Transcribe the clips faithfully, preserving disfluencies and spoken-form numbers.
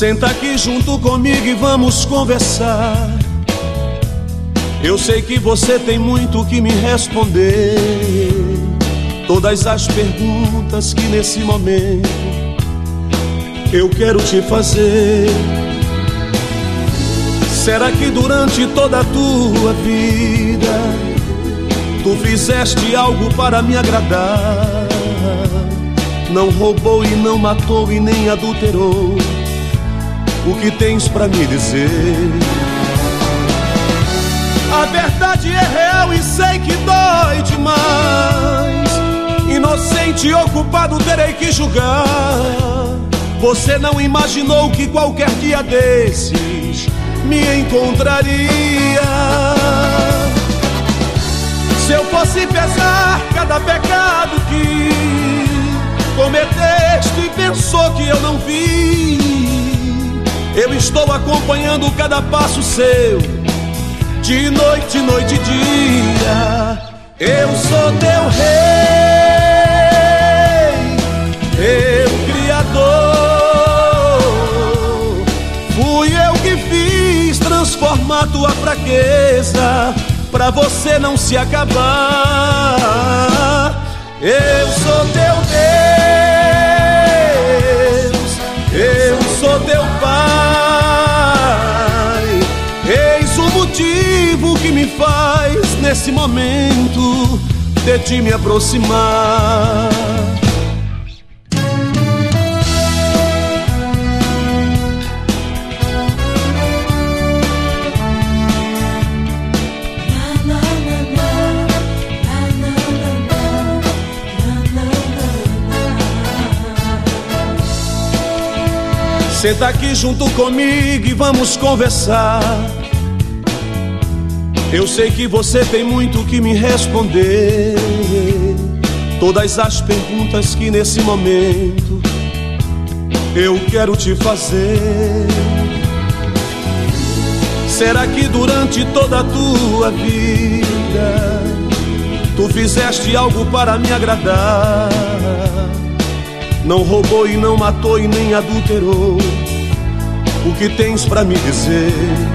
Senta aqui junto comigo e vamos conversar. Eu sei que você tem muito que me responder. Todas as perguntas que nesse momento eu quero te fazer. Será que durante toda a tua vida tu fizeste algo para me agradar? Não roubou e não matou e nem adulterou. O que tens pra me dizer? A verdade é real e sei que dói demais. Inocente e ocupado terei que julgar. Você não imaginou que qualquer dia desses me encontraria. Se eu fosse pesar cada pecado que cometeste e pensou que eu não vi, eu estou acompanhando cada passo seu, de noite, noite e dia. Eu sou teu rei, teu criador. Fui eu que fiz transformar tua fraqueza pra você não se acabar. Eu sou teu Deus, eu sou teu Pai. Eis o motivo que me faz nesse momento de ti me aproximar. Senta aqui junto comigo e vamos conversar. Eu sei que você tem muito que me responder. Todas as perguntas que nesse momento eu quero te fazer. Será que durante toda a tua vida tu fizeste algo para me agradar? Não roubou e não matou e nem adulterou. O que tens pra me dizer?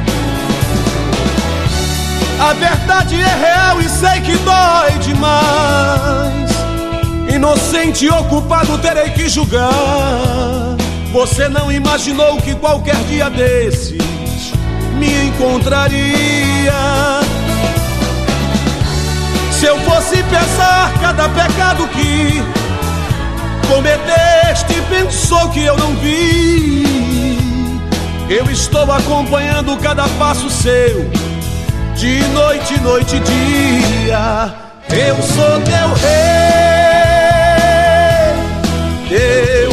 A verdade é real e sei que dói demais. Inocente e ocupado terei que julgar. Você não imaginou que qualquer dia desses me encontraria. Se eu fosse pesar cada pecado que cometeste e pensou que eu não vi, eu estou acompanhando cada passo seu, de noite, noite e dia. Eu sou teu rei, teu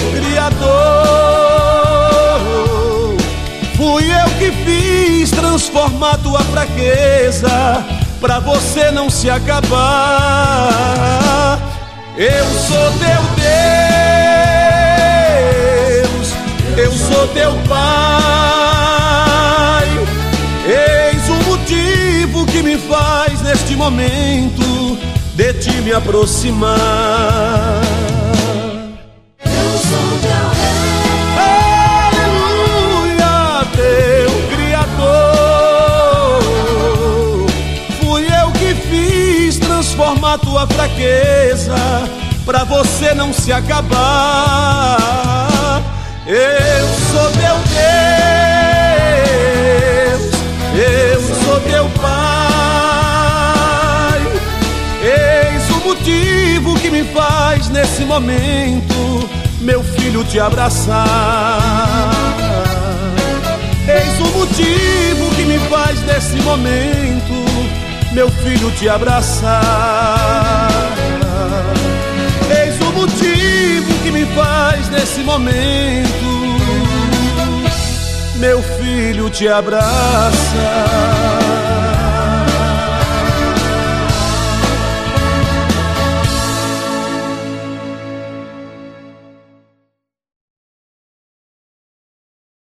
criador. Fui eu que fiz transformar tua fraqueza pra você não se acabar. Eu sou teu Deus, eu sou teu Pai. Eis o motivo que me faz neste momento de ti me aproximar. Eu sou teu rei, aleluia, teu criador. Fui eu que fiz transformar tua fraqueza pra você não se acabar. Eu sou teu Deus, eu sou teu Pai. Eis o motivo que me faz nesse momento, meu filho, te abraçar. Eis o motivo que me faz nesse momento, meu filho, te abraçar. Eis o motivo que me faz nesse momento, meu filho, te abraçar.